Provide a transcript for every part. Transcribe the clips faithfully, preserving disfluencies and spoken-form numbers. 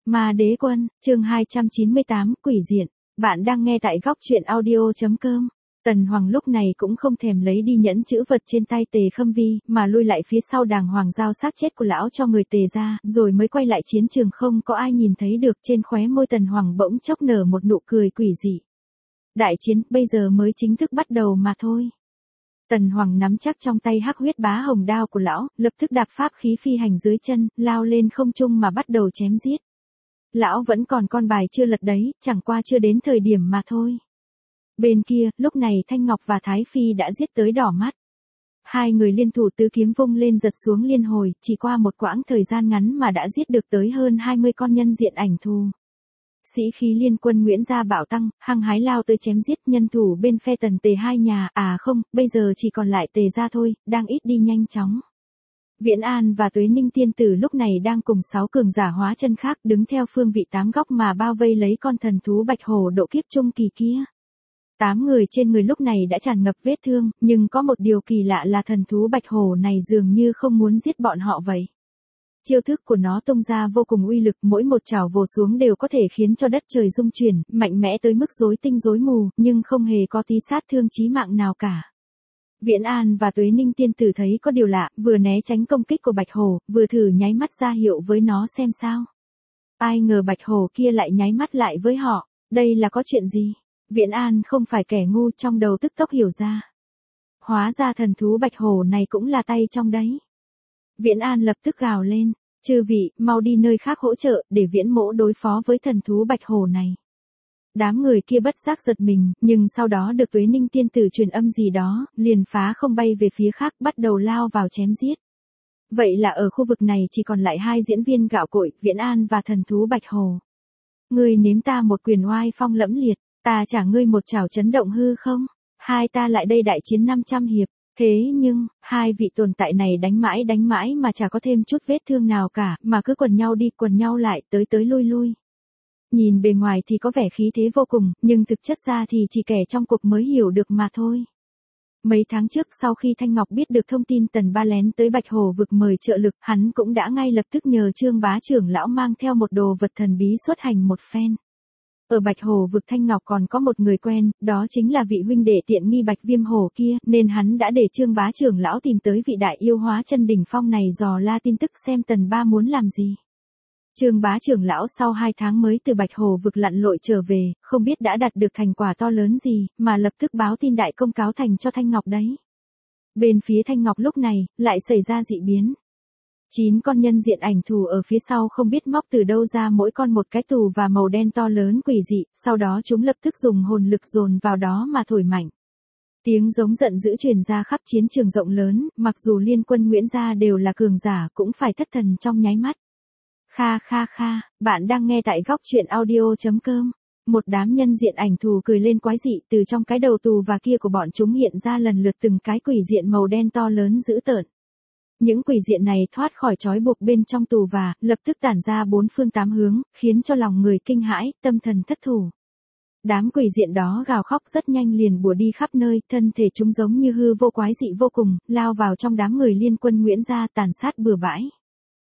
Ma Đế Quân, chương hai trăm chín mươi tám, Quỷ Diện. Bạn đang nghe tại góc truyện audio chấm com. Tần Hoàng lúc này cũng không thèm lấy đi nhẫn chữ vật trên tay Tề Khâm Vi, mà lui lại phía sau đàng hoàng giao xác chết của lão cho người Tề ra, rồi mới quay lại chiến trường. Không có ai nhìn thấy được, trên khóe môi Tần Hoàng bỗng chốc nở một nụ cười quỷ dị. Đại chiến bây giờ mới chính thức bắt đầu mà thôi. Tần Hoàng nắm chắc trong tay hắc huyết bá hồng đao của lão, lập tức đạp pháp khí phi hành dưới chân, lao lên không trung mà bắt đầu chém giết. Lão vẫn còn con bài chưa lật đấy, chẳng qua chưa đến thời điểm mà thôi. Bên kia, lúc này Thanh Ngọc và Thái Phi đã giết tới đỏ mắt. Hai người liên thủ tứ kiếm vung lên giật xuống liên hồi, chỉ qua một quãng thời gian ngắn mà đã giết được tới hơn hai mươi con nhân diện ảnh thù. Sĩ khí liên quân Nguyễn gia bạo tăng, hăng hái lao tới chém giết. Nhân thủ bên phe Tần Tề hai nhà, à không, bây giờ chỉ còn lại Tề gia thôi, đang ít đi nhanh chóng. Viễn An và Tuế Ninh tiên tử lúc này đang cùng sáu cường giả hóa chân khác đứng theo phương vị tám góc mà bao vây lấy con thần thú bạch hổ độ kiếp trung kỳ kia. Tám người trên người lúc này đã tràn ngập vết thương, nhưng có một điều kỳ lạ là thần thú bạch hổ này dường như không muốn giết bọn họ vậy. Chiêu thức của nó tung ra vô cùng uy lực, mỗi một chảo vồ xuống đều có thể khiến cho đất trời rung chuyển, mạnh mẽ tới mức rối tinh rối mù, nhưng không hề có tí sát thương chí mạng nào cả. Viễn An và Tuế Ninh tiên tử thấy có điều lạ, vừa né tránh công kích của bạch hổ, vừa thử nháy mắt ra hiệu với nó xem sao. Ai ngờ bạch hổ kia lại nháy mắt lại với họ, đây là có chuyện gì? Viễn An không phải kẻ ngu, trong đầu tức tốc hiểu ra. Hóa ra thần thú bạch hổ này cũng là tay trong đấy. Viễn An lập tức gào lên, chư vị, mau đi nơi khác hỗ trợ, để Viễn mỗ đối phó với thần thú bạch hổ này. Đám người kia bất giác giật mình, nhưng sau đó được Tuế Ninh tiên tử truyền âm gì đó, liền phá không bay về phía khác, bắt đầu lao vào chém giết. Vậy là ở khu vực này chỉ còn lại hai diễn viên gạo cội, Viễn An và thần thú bạch hổ. Ngươi nếm ta một quyền oai phong lẫm liệt, ta trả ngươi một chảo chấn động hư không? Hai ta lại đây đại chiến năm trăm hiệp. Thế nhưng, hai vị tồn tại này đánh mãi đánh mãi mà chả có thêm chút vết thương nào cả, mà cứ quần nhau đi quần nhau lại, tới tới lui lui. Nhìn bề ngoài thì có vẻ khí thế vô cùng, nhưng thực chất ra thì chỉ kẻ trong cuộc mới hiểu được mà thôi. Mấy tháng trước sau khi Thanh Ngọc biết được thông tin Tần Ba lén tới Bạch Hổ vực mời trợ lực, hắn cũng đã ngay lập tức nhờ Trương bá trưởng lão mang theo một đồ vật thần bí xuất hành một phen. Ở Bạch Hổ vực Thanh Ngọc còn có một người quen, đó chính là vị huynh đệ tiện nghi Bạch Viêm Hổ kia, nên hắn đã để Trương bá trưởng lão tìm tới vị đại yêu hóa chân đỉnh phong này dò la tin tức xem Tần Ba muốn làm gì. Trương bá trưởng lão sau hai tháng mới từ Bạch Hổ vực lặn lội trở về, không biết đã đạt được thành quả to lớn gì, mà lập tức báo tin đại công cáo thành cho Thanh Ngọc đấy. Bên phía Thanh Ngọc lúc này, lại xảy ra dị biến. Chín con nhân diện ảnh thù ở phía sau không biết móc từ đâu ra mỗi con một cái tù và màu đen to lớn quỷ dị, sau đó chúng lập tức dùng hồn lực dồn vào đó mà thổi mạnh. Tiếng giống giận dữ truyền ra khắp chiến trường rộng lớn, mặc dù liên quân Nguyễn gia đều là cường giả cũng phải thất thần trong nháy mắt. Kha kha kha, bạn đang nghe tại góc truyện audio chấm com. Một đám nhân diện ảnh thù cười lên quái dị, từ trong cái đầu tù và kia của bọn chúng hiện ra lần lượt từng cái quỷ diện màu đen to lớn dữ tợn. Những quỷ diện này thoát khỏi trói buộc bên trong tù và, lập tức tản ra bốn phương tám hướng, khiến cho lòng người kinh hãi, tâm thần thất thủ. Đám quỷ diện đó gào khóc rất nhanh liền bủa đi khắp nơi, thân thể chúng giống như hư vô quái dị vô cùng, lao vào trong đám người liên quân Nguyễn gia tàn sát bừa bãi.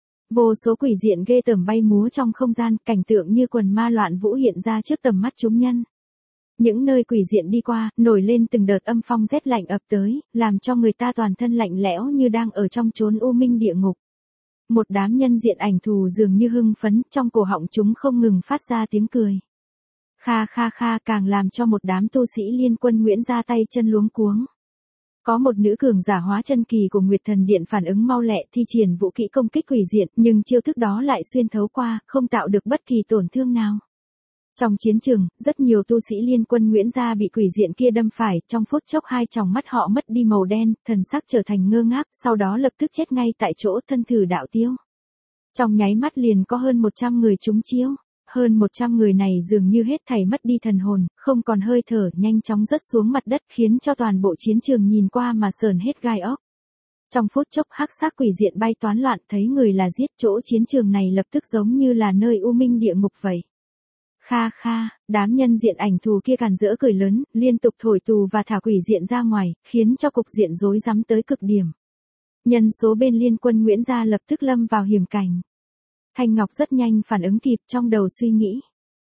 Vô số quỷ diện ghê tởm bay múa trong không gian, cảnh tượng như quần ma loạn vũ hiện ra trước tầm mắt chúng nhân. Những nơi quỷ diện đi qua, nổi lên từng đợt âm phong rét lạnh ập tới, làm cho người ta toàn thân lạnh lẽo như đang ở trong chốn u minh địa ngục. Một đám nhân diện ảnh thù dường như hưng phấn, trong cổ họng chúng không ngừng phát ra tiếng cười. Kha kha kha, càng làm cho một đám tu sĩ liên quân Nguyễn gia tay chân luống cuống. Có một nữ cường giả hóa chân kỳ của Nguyệt Thần Điện phản ứng mau lẹ thi triển vũ kỹ công kích quỷ diện, nhưng chiêu thức đó lại xuyên thấu qua, không tạo được bất kỳ tổn thương nào. Trong chiến trường, rất nhiều tu sĩ liên quân Nguyễn gia bị quỷ diện kia đâm phải, trong phút chốc hai tròng mắt họ mất đi màu đen, thần sắc trở thành ngơ ngác, sau đó lập tức chết ngay tại chỗ, thân thử đạo tiêu. Trong nháy mắt liền có hơn một trăm người trúng chiêu. Hơn một trăm người này dường như hết thảy mất đi thần hồn, không còn hơi thở, nhanh chóng rớt xuống mặt đất, khiến cho toàn bộ chiến trường nhìn qua mà sờn hết gai óc. Trong phút chốc hắc xác quỷ diện bay toán loạn, thấy người là giết, chỗ chiến trường này lập tức giống như là nơi u minh địa ngục vậy. Kha kha, đám nhân diện ảnh thù kia càn rỡ cười lớn, liên tục thổi tù và thả quỷ diện ra ngoài, khiến cho cục diện rối rắm tới cực điểm. Nhân số bên liên quân Nguyễn gia lập tức lâm vào hiểm cảnh. Thanh Ngọc rất nhanh phản ứng kịp trong đầu suy nghĩ.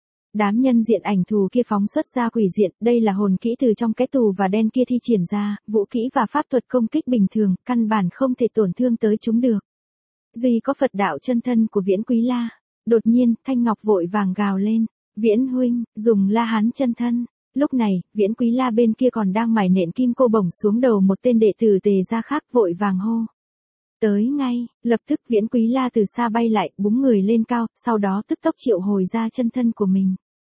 Đám nhân diện ảnh thù kia phóng xuất ra quỷ diện, đây là hồn kỹ từ trong cái tù và đen kia thi triển ra, vũ kỹ và pháp thuật công kích bình thường, căn bản không thể tổn thương tới chúng được. Duy có Phật đạo chân thân của Viễn Quý La. Đột nhiên, Thanh Ngọc vội vàng gào lên, Viễn huynh, dùng La Hán chân thân. Lúc này, Viễn Quý La bên kia còn đang mải nện kim cô bổng xuống đầu một tên đệ tử Tề gia khác vội vàng hô. Tới ngay, lập tức Viễn Quý La từ xa bay lại, búng người lên cao, sau đó tức tốc triệu hồi ra chân thân của mình.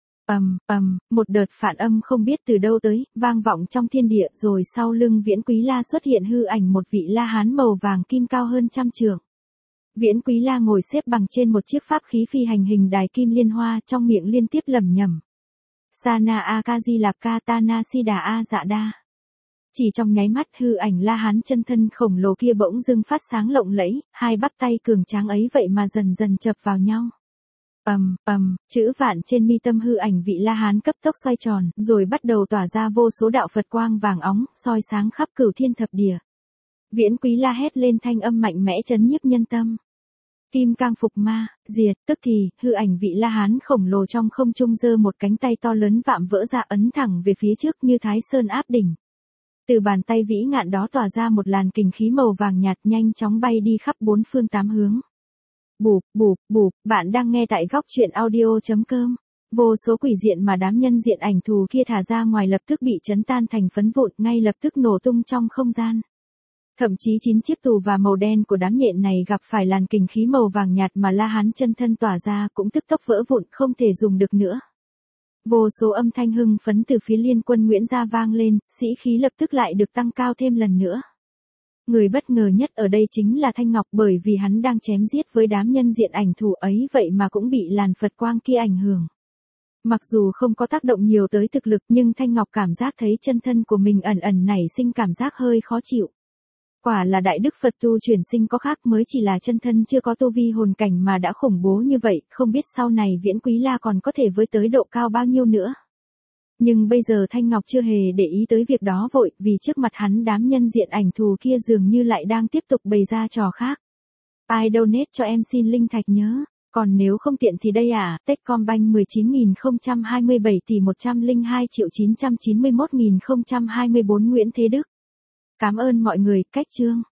Ầm, ầm, một đợt phản âm không biết từ đâu tới, vang vọng trong thiên địa, rồi sau lưng Viễn Quý La xuất hiện hư ảnh một vị La Hán màu vàng kim cao hơn trăm trượng. Viễn Quý La ngồi xếp bằng trên một chiếc pháp khí phi hành hình đài kim liên hoa, trong miệng liên tiếp lẩm nhẩm. Sana Akaji Lạp Tana Sida A Dạ Đa. Chỉ trong nháy mắt hư ảnh La Hán chân thân khổng lồ kia bỗng dưng phát sáng lộng lẫy, hai bắp tay cường tráng ấy vậy mà dần dần chập vào nhau. Ầm, ầm, chữ vạn trên mi tâm hư ảnh vị La Hán cấp tốc xoay tròn, rồi bắt đầu tỏa ra vô số đạo Phật quang vàng óng, soi sáng khắp cửu thiên thập địa. Viễn Quý La hét lên thanh âm mạnh mẽ chấn nhiếp nhân tâm. Kim cang phục ma, diệt, tức thì, hư ảnh vị La Hán khổng lồ trong không trung giơ một cánh tay to lớn vạm vỡ ra ấn thẳng về phía trước như Thái Sơn áp đỉnh. Từ bàn tay vĩ ngạn đó tỏa ra một làn kình khí màu vàng nhạt nhanh chóng bay đi khắp bốn phương tám hướng. Bụp, bụp, bụp, bạn đang nghe tại góc truyện audio.com. Vô số quỷ diện mà đám nhân diện ảnh thù kia thả ra ngoài lập tức bị chấn tan thành phấn vụn, ngay lập tức nổ tung trong không gian. Thậm chí chín chiếc tù và màu đen của đám nhện này gặp phải làn kình khí màu vàng nhạt mà La Hán chân thân tỏa ra cũng tức tốc vỡ vụn không thể dùng được nữa. Vô số âm thanh hưng phấn từ phía Liên Quân Nguyễn gia vang lên, sĩ khí lập tức lại được tăng cao thêm lần nữa. Người bất ngờ nhất ở đây chính là Thanh Ngọc, bởi vì hắn đang chém giết với đám nhân diện ảnh thù ấy vậy mà cũng bị làn Phật quang kia ảnh hưởng. Mặc dù không có tác động nhiều tới thực lực nhưng Thanh Ngọc cảm giác thấy chân thân của mình ẩn ẩn nảy sinh cảm giác hơi khó chịu. Quả là đại đức Phật tu chuyển sinh có khác, mới chỉ là chân thân chưa có tu vi hồn cảnh mà đã khủng bố như vậy, không biết sau này Viễn Quý La còn có thể với tới độ cao bao nhiêu nữa. Nhưng bây giờ Thanh Ngọc chưa hề để ý tới việc đó vội, vì trước mặt hắn đám nhân diện ảnh thù kia dường như lại đang tiếp tục bày ra trò khác. Ai donate cho em xin linh thạch nhớ, còn nếu không tiện thì đây à, Techcombank mười chín nghìn không trăm hai mươi bảy tỷ một trăm lẻ hai triệu chín trăm chín mươi mốt nghìn không trăm hai mươi bốn Nguyễn Thế Đức. Cảm ơn mọi người, cách chương.